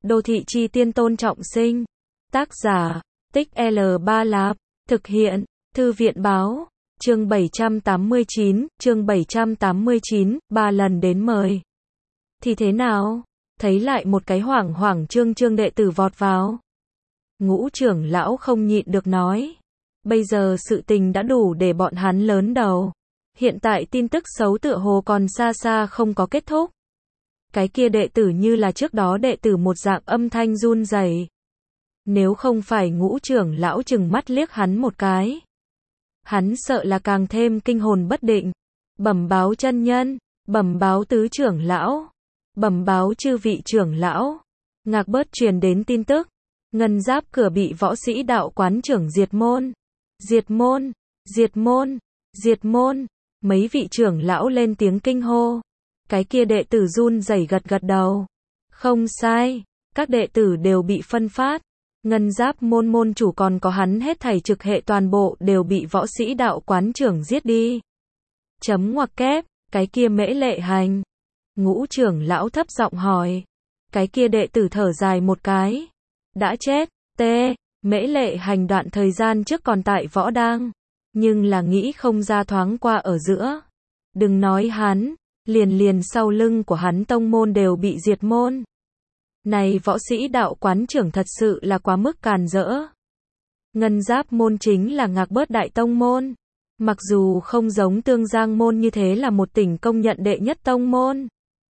Đô thị chi tiên Tôn Trọng Sinh. Tác giả, Tích L3 Lạp. Thực hiện, Thư viện Báo. Chương 789, 3 lần đến mời. Thì thế nào? Thấy lại một cái hoảng hoảng trương đệ tử vọt vào. Ngũ trưởng lão không nhịn được nói. Bây giờ sự tình đã đủ để bọn hắn lớn đầu. Hiện tại tin tức xấu tựa hồ còn xa xa không có kết thúc. Cái kia đệ tử như là trước đó đệ tử một dạng âm thanh run rẩy. Nếu không phải ngũ trưởng lão chừng mắt liếc hắn một cái, hắn sợ là càng thêm kinh hồn bất định. Bẩm báo chân nhân, bẩm báo tứ trưởng lão, bẩm báo chư vị trưởng lão. Ngạc Bớt truyền đến tin tức, Ngân Giáp cửa bị võ sĩ đạo quán trưởng diệt môn. Diệt môn, diệt môn, diệt môn. Mấy vị trưởng lão lên tiếng kinh hô. Cái kia đệ tử run rẩy gật gật đầu. Không sai, các đệ tử đều bị phân phát. Ngân Giáp môn môn chủ còn có hắn hết thảy trực hệ toàn bộ đều bị võ sĩ đạo quán trưởng giết đi. Chấm ngoặc kép, cái kia Mễ Lệ Hành. Ngũ trưởng lão thấp giọng hỏi. Cái kia đệ tử thở dài một cái. Đã chết, Mễ Lệ Hành đoạn thời gian trước còn tại võ đang. Nhưng là nghĩ không ra thoáng qua ở giữa. Đừng nói hắn, liền sau lưng của hắn tông môn đều bị diệt môn. Này võ sĩ đạo quán trưởng thật sự là quá mức càn rỡ. Ngân Giáp môn chính là Ngạc Bớt đại tông môn. Mặc dù không giống Tương Giang môn như thế là một tỉnh công nhận đệ nhất tông môn.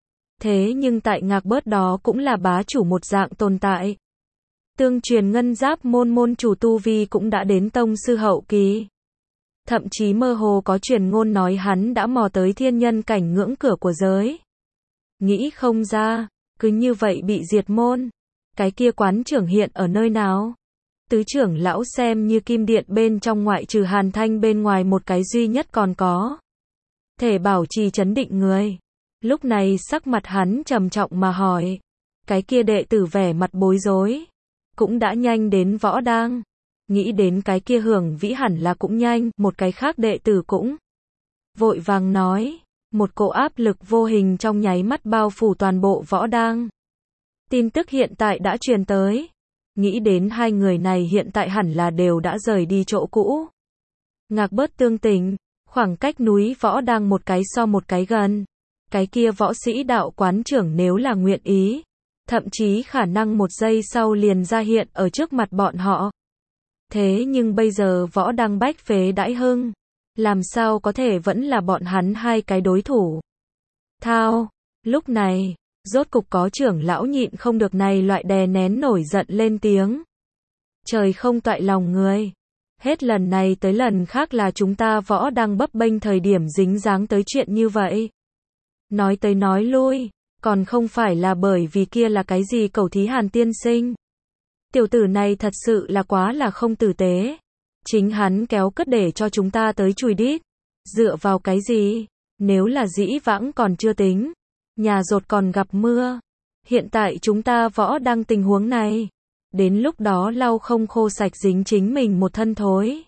Thế nhưng tại Ngạc Bớt đó cũng là bá chủ một dạng tồn tại. Tương truyền Ngân Giáp môn môn chủ tu vi cũng đã đến tông sư hậu kỳ. Thậm chí mơ hồ có truyền ngôn nói hắn đã mò tới thiên nhân cảnh ngưỡng cửa của giới. Nghĩ không ra, cứ như vậy bị diệt môn. Cái kia quán trưởng hiện ở nơi nào? Tứ trưởng lão xem như kim điện bên trong ngoại trừ Hàn Thanh bên ngoài một cái duy nhất còn có thể bảo trì chấn định người. Lúc này sắc mặt hắn trầm trọng mà hỏi. Cái kia đệ tử vẻ mặt bối rối. Cũng đã nhanh đến võ đang. Nghĩ đến cái kia Hưởng Vĩ hẳn là cũng nhanh, một cái khác đệ tử cũng vội vàng nói. Một cỗ áp lực vô hình trong nháy mắt bao phủ toàn bộ võ đang. Tin tức hiện tại đã truyền tới. Nghĩ đến hai người này hiện tại hẳn là đều đã rời đi chỗ cũ. Ngạc Bớt tương tình, khoảng cách núi võ đang một cái so một cái gần. Cái kia võ sĩ đạo quán trưởng nếu là nguyện ý, thậm chí khả năng một giây sau liền ra hiện ở trước mặt bọn họ. Thế nhưng bây giờ võ đang bách phế đãi hưng. Làm sao có thể vẫn là bọn hắn hai cái đối thủ. Thao, lúc này, rốt cục có trưởng lão nhịn không được này loại đè nén nổi giận lên tiếng. Trời không toại lòng người. Hết lần này tới lần khác là chúng ta võ đang bấp bênh thời điểm dính dáng tới chuyện như vậy. Nói tới nói lui, còn không phải là bởi vì kia là cái gì cẩu thí Hàn tiên sinh. Tiểu tử này thật sự là quá là không tử tế. Chính hắn kéo cất để cho chúng ta tới chùi đít. Dựa vào cái gì? Nếu là dĩ vãng còn chưa tính. Nhà rột còn gặp mưa. Hiện tại chúng ta võ đang tình huống này. Đến lúc đó lau không khô sạch dính chính mình một thân thối.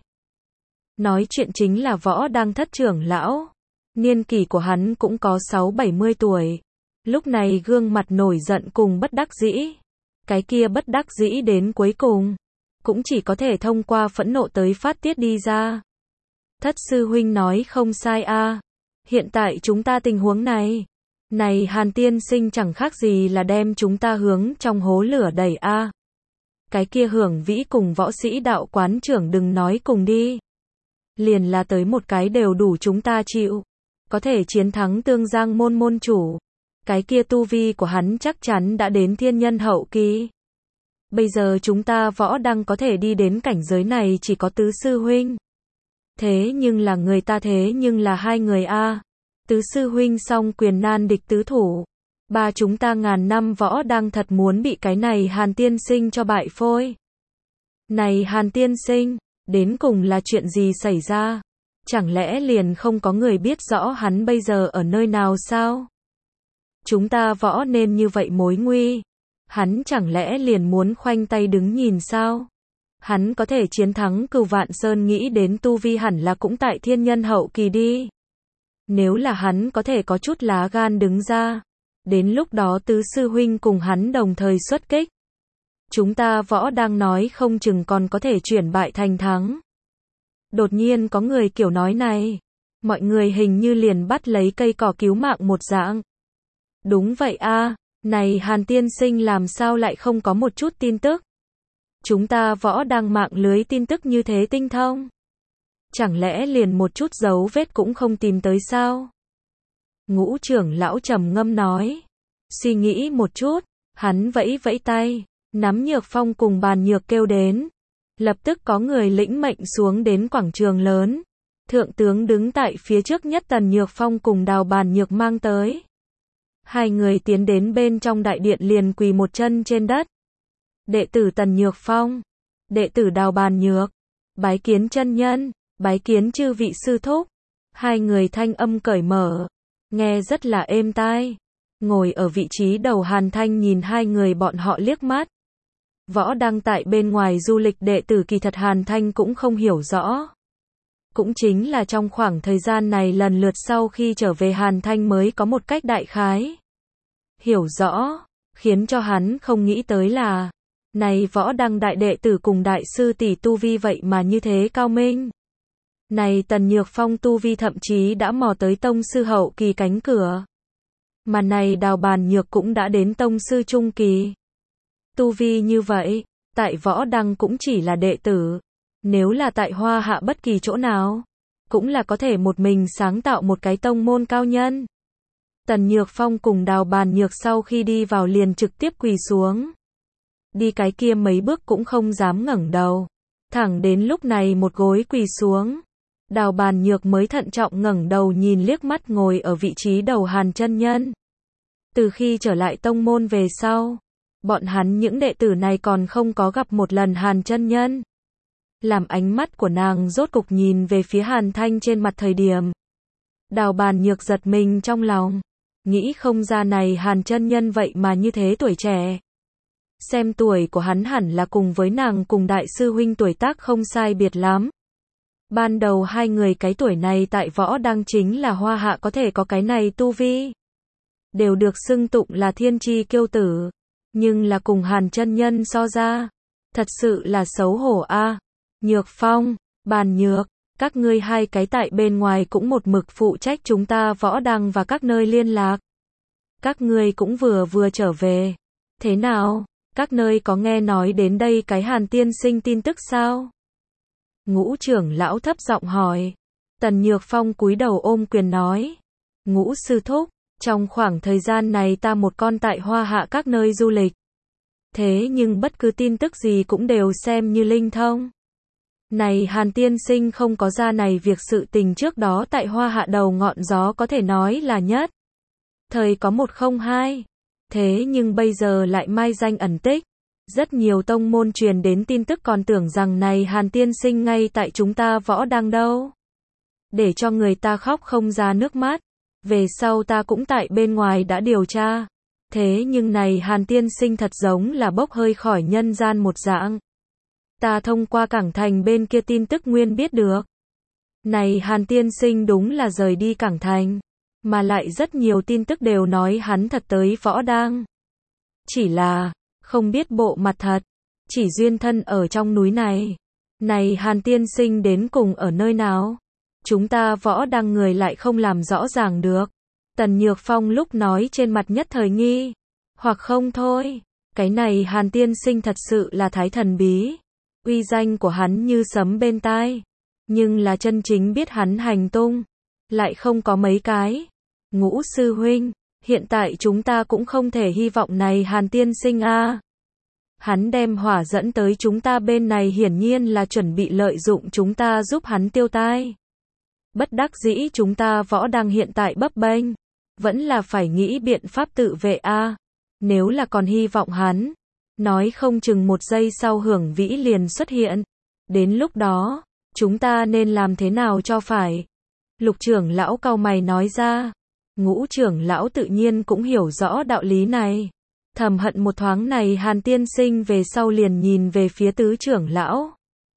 Nói chuyện chính là võ đang thất trưởng lão. Niên kỷ của hắn cũng có 60-70 tuổi. Lúc này gương mặt nổi giận cùng bất đắc dĩ. Cái kia bất đắc dĩ đến cuối cùng. Cũng chỉ có thể thông qua phẫn nộ tới phát tiết đi ra. Thất sư huynh nói không sai a. Hiện tại chúng ta tình huống này. Này Hàn tiên sinh chẳng khác gì là đem chúng ta hướng trong hố lửa đẩy a. Cái kia Hưởng Vĩ cùng võ sĩ đạo quán trưởng đừng nói cùng đi. Liền là tới một cái đều đủ chúng ta chịu. Có thể chiến thắng Tương Giang môn môn chủ. Cái kia tu vi của hắn chắc chắn đã đến thiên nhân hậu kỳ. Bây giờ chúng ta võ đang có thể đi đến cảnh giới này chỉ có tứ sư huynh. Thế nhưng là người ta thế nhưng là hai người a. Tứ sư huynh song quyền nan địch tứ thủ. Ba chúng ta ngàn năm võ đang thật muốn bị cái này Hàn tiên sinh cho bại phôi. Này Hàn tiên sinh, đến cùng là chuyện gì xảy ra? Chẳng lẽ liền không có người biết rõ hắn bây giờ ở nơi nào sao? Chúng ta võ nên như vậy mối nguy. Hắn chẳng lẽ liền muốn khoanh tay đứng nhìn sao? Hắn có thể chiến thắng Cửu Vạn Sơn nghĩ đến tu vi hẳn là cũng tại thiên nhân hậu kỳ đi. Nếu là hắn có thể có chút lá gan đứng ra. Đến lúc đó tứ sư huynh cùng hắn đồng thời xuất kích. chúng ta võ đang nói không chừng còn có thể chuyển bại thành thắng. Đột nhiên có người kiểu nói này, mọi người hình như liền bắt lấy cây cỏ cứu mạng một dạng. Đúng vậy a, này Hàn tiên sinh làm sao lại không có một chút tin tức? Chúng ta võ đang mạng lưới tin tức như thế tinh thông. Chẳng lẽ liền một chút dấu vết cũng không tìm tới sao? Ngũ trưởng lão trầm ngâm nói. Suy nghĩ một chút, hắn vẫy vẫy tay, nắm Nhược Phong cùng Bàn Nhược kêu đến. Lập tức có người lĩnh mệnh xuống đến quảng trường lớn. Thượng tướng đứng tại phía trước nhất Tần Nhược Phong cùng Đào Bàn Nhược mang tới. Hai người tiến đến bên trong đại điện liền quỳ một chân trên đất. Đệ tử Tần Nhược Phong, đệ tử Đào Bàn Nhược, bái kiến chân nhân, bái kiến chư vị sư thúc. Hai người thanh âm cởi mở, nghe rất là êm tai. Ngồi ở vị trí đầu Hàn Thanh nhìn hai người bọn họ liếc mắt. Võ đang tại bên ngoài du lịch đệ tử kỳ thật Hàn Thanh cũng không hiểu rõ. Cũng chính là trong khoảng thời gian này lần lượt sau khi trở về Hàn Thanh mới có một cách đại khái hiểu rõ, khiến cho hắn không nghĩ tới là này võ đăng đại đệ tử cùng đại sư tỷ tu vi vậy mà như thế cao minh. Này Tần Nhược Phong tu vi thậm chí đã mò tới tông sư hậu kỳ cánh cửa. Mà này Đào Bàn Nhược cũng đã đến tông sư trung kỳ. Tu vi như vậy, tại võ đăng cũng chỉ là đệ tử. Nếu là tại Hoa Hạ bất kỳ chỗ nào, cũng là có thể một mình sáng tạo một cái tông môn cao nhân. Tần Nhược Phong cùng Đào Bàn Nhược sau khi đi vào liền trực tiếp quỳ xuống. Đi cái kia mấy bước cũng không dám ngẩng đầu. Thẳng đến lúc này một gối quỳ xuống. Đào Bàn Nhược mới thận trọng ngẩng đầu nhìn liếc mắt ngồi ở vị trí đầu Hàn chân nhân. Từ khi trở lại tông môn về sau, bọn hắn những đệ tử này còn không có gặp một lần Hàn chân nhân. Làm ánh mắt của nàng rốt cục nhìn về phía Hàn Thanh trên mặt thời điểm. Đào Bàn Nhược giật mình trong lòng. Nghĩ không ra này Hàn chân nhân vậy mà như thế tuổi trẻ. Xem tuổi của hắn hẳn là cùng với nàng cùng đại sư huynh tuổi tác không sai biệt lắm. Ban đầu hai người cái tuổi này tại võ đăng chính là Hoa Hạ có thể có cái này tu vi. Đều được xưng tụng là thiên chi kiêu tử. Nhưng là cùng Hàn chân nhân so ra. Thật sự là xấu hổ a. Nhược Phong, Bàn Nhược, các ngươi hai cái tại bên ngoài cũng một mực phụ trách chúng ta võ đăng và các nơi liên lạc. Các ngươi cũng vừa trở về. Thế nào, các nơi có nghe nói đến đây cái Hàn tiên sinh tin tức sao? Ngũ trưởng lão thấp giọng hỏi. Tần Nhược Phong cúi đầu ôm quyền nói. Ngũ sư thúc, trong khoảng thời gian này ta một con tại Hoa Hạ các nơi du lịch. Thế nhưng bất cứ tin tức gì cũng đều xem như linh thông. Này Hàn tiên sinh không có ra này việc sự tình trước đó tại Hoa Hạ đầu ngọn gió có thể nói là nhất. Thời có 102. Thế nhưng bây giờ lại mai danh ẩn tích. Rất nhiều tông môn truyền đến tin tức còn tưởng rằng này Hàn tiên sinh ngay tại chúng ta võ đăng đâu. Để cho người ta khóc không ra nước mắt. Về sau ta cũng tại bên ngoài đã điều tra. Thế nhưng này Hàn tiên sinh thật giống là bốc hơi khỏi nhân gian một dạng. Ta thông qua Cảng Thành bên kia tin tức nguyên biết được. Này Hàn tiên sinh đúng là rời đi Cảng Thành. Mà lại rất nhiều tin tức đều nói hắn thật tới võ đăng. Chỉ là, không biết bộ mặt thật. Chỉ duyên thân ở trong núi này. Này Hàn tiên sinh đến cùng ở nơi nào? Chúng ta võ đăng người lại không làm rõ ràng được. Tần Nhược Phong lúc nói trên mặt nhất thời nghi. Hoặc không thôi. Cái này Hàn tiên sinh thật sự là thái thần bí. Uy danh của hắn như sấm bên tai. Nhưng là chân chính biết hắn hành tung. Lại không có mấy cái. Ngũ sư huynh. Hiện tại chúng ta cũng không thể hy vọng này Hàn tiên sinh a. Hắn đem hỏa dẫn tới chúng ta bên này hiển nhiên là chuẩn bị lợi dụng chúng ta giúp hắn tiêu tai. Bất đắc dĩ chúng ta võ đăng hiện tại bấp bênh. Vẫn là phải nghĩ biện pháp tự vệ a. Nếu là còn hy vọng hắn. Nói không chừng một giây sau Hưởng Vĩ liền xuất hiện. Đến lúc đó, chúng ta nên làm thế nào cho phải? Lục trưởng lão cau mày nói ra. Ngũ trưởng lão tự nhiên cũng hiểu rõ đạo lý này. Thầm hận một thoáng này Hàn tiên sinh về sau liền nhìn về phía tứ trưởng lão.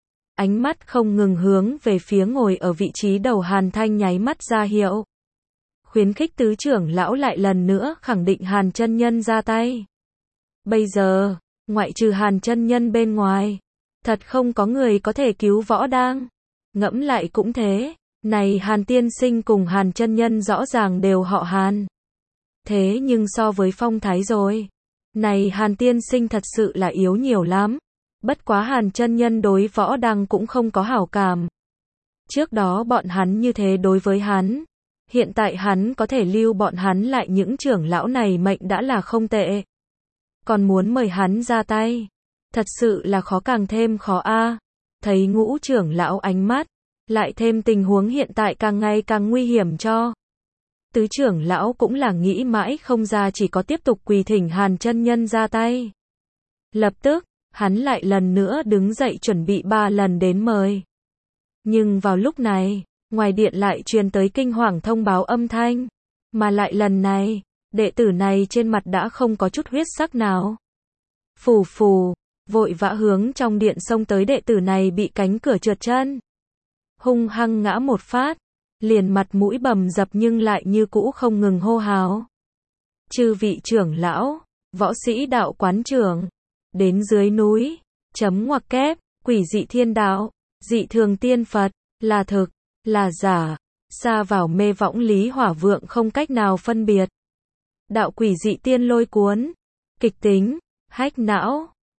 Ánh mắt không ngừng hướng về phía ngồi ở vị trí đầu Hàn Thanh nháy mắt ra hiệu. Khuyến khích tứ trưởng lão lại lần nữa khẳng định Hàn chân nhân ra tay. Bây giờ, ngoại trừ Hàn chân nhân bên ngoài, thật không có người có thể cứu Võ Đang. Ngẫm lại cũng thế, này Hàn tiên sinh cùng Hàn chân nhân rõ ràng đều họ Hàn. Thế nhưng so với Phong Thái rồi, này Hàn tiên sinh thật sự là yếu nhiều lắm. Bất quá Hàn chân nhân đối Võ Đang cũng không có hảo cảm. Trước đó bọn hắn như thế đối với hắn, hiện tại hắn có thể lưu bọn hắn lại những trưởng lão này mệnh đã là không tệ. Còn muốn mời hắn ra tay, thật sự là khó càng thêm khó a. Thấy Ngũ trưởng lão ánh mắt, lại thêm tình huống hiện tại càng ngày càng nguy hiểm cho. Tứ trưởng lão cũng là nghĩ mãi không ra, chỉ có tiếp tục quỳ thỉnh Hàn chân nhân ra tay. Lập tức, hắn lại lần nữa đứng dậy chuẩn bị 3 lần đến mời. Nhưng vào lúc này, ngoài điện lại truyền tới kinh hoàng thông báo âm thanh. Mà lại lần này, đệ tử này trên mặt đã không có chút huyết sắc nào. Phù phù, vội vã hướng trong điện xông tới đệ tử này bị cánh cửa trượt chân. Hung hăng ngã một phát, liền mặt mũi bầm dập nhưng lại như cũ không ngừng hô hào. Chư vị trưởng lão, võ sĩ đạo quán trưởng, đến dưới núi, chấm ngoặc kép, quỷ dị thiên đạo, dị thường tiên Phật, là thực, là giả, xa vào mê võng lý hỏa vượng không cách nào phân biệt. Đạo quỷ dị tiên lôi cuốn, kịch tính, hách não,